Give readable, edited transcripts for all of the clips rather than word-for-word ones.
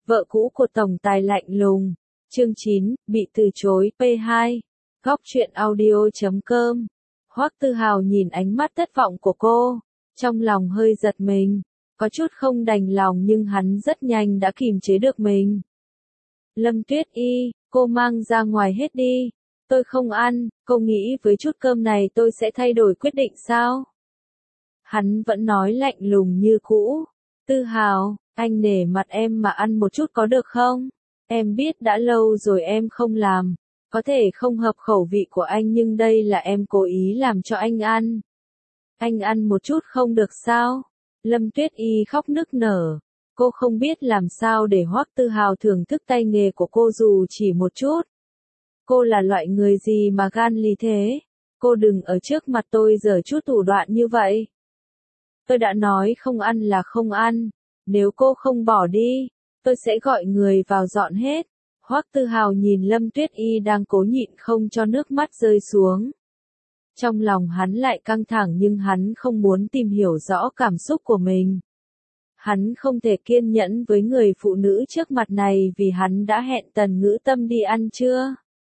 Vợ cũ của tổng tài lạnh lùng. Chương 9, bị từ chối. P2. Góc truyện audio.com. Hoắc Tư Hào nhìn ánh mắt thất vọng của cô, trong lòng hơi giật mình, có chút không đành lòng nhưng hắn rất nhanh đã kìm chế được mình. Lâm Tuyết Y, cô mang ra ngoài hết đi. Tôi không ăn, cô nghĩ với chút cơm này tôi sẽ thay đổi quyết định sao? Hắn vẫn nói lạnh lùng như cũ. Tư Hào, anh nể mặt em mà ăn một chút có được không? Em biết đã lâu rồi em không làm, có thể không hợp khẩu vị của anh nhưng đây là em cố ý làm cho anh ăn. Anh ăn một chút không được sao? Lâm Tuyết Y khóc nức nở. Cô không biết làm sao để Hoắc Tư Hào thưởng thức tay nghề của cô dù chỉ một chút. Cô là loại người gì mà gan lì thế? Cô đừng ở trước mặt tôi giở chút thủ đoạn như vậy. Tôi đã nói không ăn là không ăn. Nếu cô không bỏ đi, tôi sẽ gọi người vào dọn hết. Hoắc Tư Hào nhìn Lâm Tuyết Y đang cố nhịn không cho nước mắt rơi xuống. Trong lòng hắn lại căng thẳng nhưng hắn không muốn tìm hiểu rõ cảm xúc của mình. Hắn không thể kiên nhẫn với người phụ nữ trước mặt này vì hắn đã hẹn Tần Ngữ Tâm đi ăn trưa.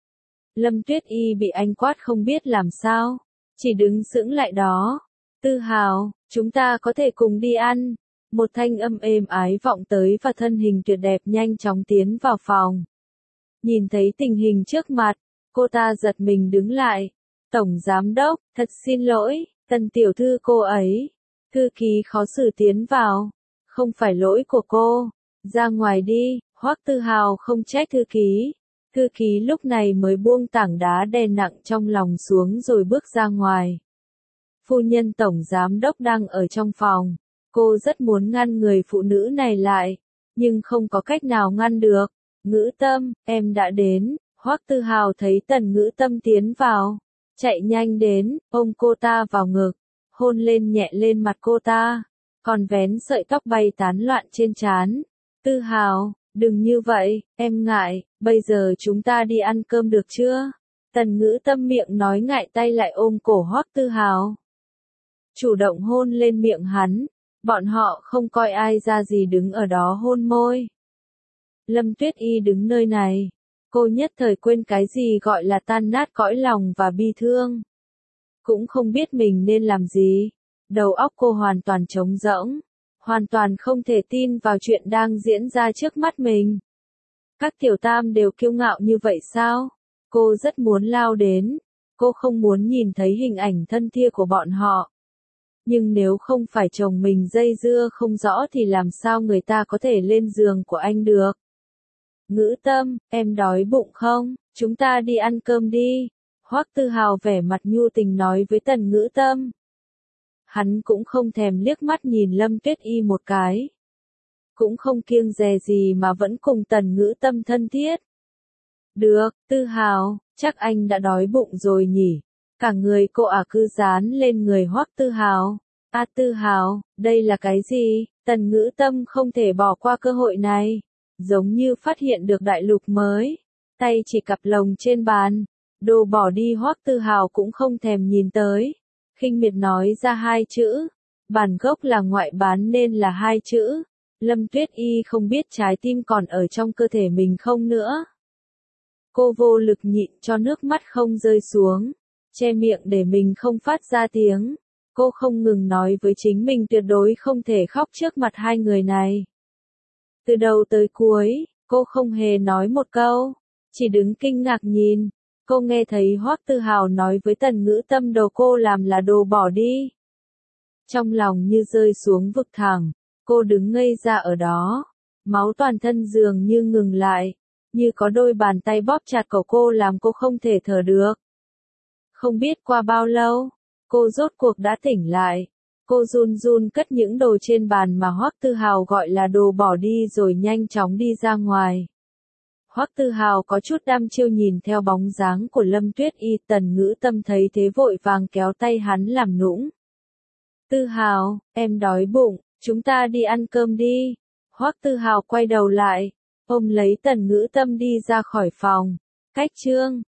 Lâm Tuyết Y bị anh quát không biết làm sao, chỉ đứng sững lại đó. Tư Hào, chúng ta có thể cùng đi ăn. Một thanh âm êm ái vọng tới và thân hình tuyệt đẹp nhanh chóng tiến vào phòng. Nhìn thấy tình hình trước mặt, cô ta giật mình đứng lại. Tổng giám đốc, thật xin lỗi, Tần tiểu thư cô ấy. Thư ký khó xử tiến vào. Không phải lỗi của cô. Ra ngoài đi. Hoắc Tư Hào không trách thư ký. Thư ký lúc này mới buông tảng đá đè nặng trong lòng xuống rồi bước ra ngoài. Phu nhân tổng giám đốc đang ở trong phòng. Cô rất muốn ngăn người phụ nữ này lại, nhưng không có cách nào ngăn được. Ngữ Tâm, em đã đến. Hoắc Tư Hào thấy Tần Ngữ Tâm tiến vào, chạy nhanh đến, ôm cô ta vào ngực, hôn lên nhẹ lên mặt cô ta, còn vén sợi tóc bay tán loạn trên trán. Tư Hào, đừng như vậy, em ngại, bây giờ chúng ta đi ăn cơm được chưa? Tần Ngữ Tâm miệng nói ngại tay lại ôm cổ Hoắc Tư Hào, chủ động hôn lên miệng hắn. Bọn họ không coi ai ra gì đứng ở đó hôn môi. Lâm Tuyết Y đứng nơi này, cô nhất thời quên cái gì gọi là tan nát cõi lòng và bi thương. Cũng không biết mình nên làm gì. Đầu óc cô hoàn toàn trống rỗng, hoàn toàn không thể tin vào chuyện đang diễn ra trước mắt mình. Các tiểu tam đều kiêu ngạo như vậy sao? Cô rất muốn lao đến, cô không muốn nhìn thấy hình ảnh thân thiết của bọn họ. Nhưng nếu không phải chồng mình dây dưa không rõ thì làm sao người ta có thể lên giường của anh được? Ngữ Tâm, em đói bụng không? Chúng ta đi ăn cơm đi. Hoắc Tư Hào vẻ mặt nhu tình nói với Tần Ngữ Tâm. Hắn cũng không thèm liếc mắt nhìn Lâm Tuyết Y một cái. Cũng không kiêng dè gì mà vẫn cùng Tần Ngữ Tâm thân thiết. Được, Tư Hào, chắc anh đã đói bụng rồi nhỉ? Cả người cô cứ dán lên người Hoắc Tư Hào. Tư Hào, đây là cái gì? Tần Ngữ Tâm không thể bỏ qua cơ hội này. Giống như phát hiện được đại lục mới. Tay chỉ cặp lồng trên bàn. Đồ bỏ đi Hoắc Tư Hào cũng không thèm nhìn tới. Khinh miệt nói ra hai chữ. Bản gốc là ngoại bán nên là hai chữ. Lâm Tuyết Y không biết trái tim còn ở trong cơ thể mình không nữa. Cô vô lực nhịn cho nước mắt không rơi xuống. Che miệng để mình không phát ra tiếng. Cô không ngừng nói với chính mình tuyệt đối không thể khóc trước mặt hai người này. Từ đầu tới cuối, cô không hề nói một câu, chỉ đứng kinh ngạc nhìn. Cô nghe thấy Hoắc Tư Hào nói với Tần Ngữ Tâm đồ cô làm là đồ bỏ đi. Trong lòng như rơi xuống vực thẳm, cô đứng ngây ra ở đó. Máu toàn thân dường như ngừng lại, như có đôi bàn tay bóp chặt cổ cô làm cô không thể thở được. Không biết qua bao lâu, cô rốt cuộc đã tỉnh lại. Cô run run cất những đồ trên bàn mà Hoắc Tư Hào gọi là đồ bỏ đi rồi nhanh chóng đi ra ngoài. Hoắc Tư Hào có chút đăm chiêu nhìn theo bóng dáng của Lâm Tuyết Y. Tần Ngữ Tâm thấy thế vội vàng kéo tay hắn làm nũng. Tư Hào, em đói bụng, chúng ta đi ăn cơm đi. Hoắc Tư Hào quay đầu lại, ôm lấy Tần Ngữ Tâm đi ra khỏi phòng. Cách chương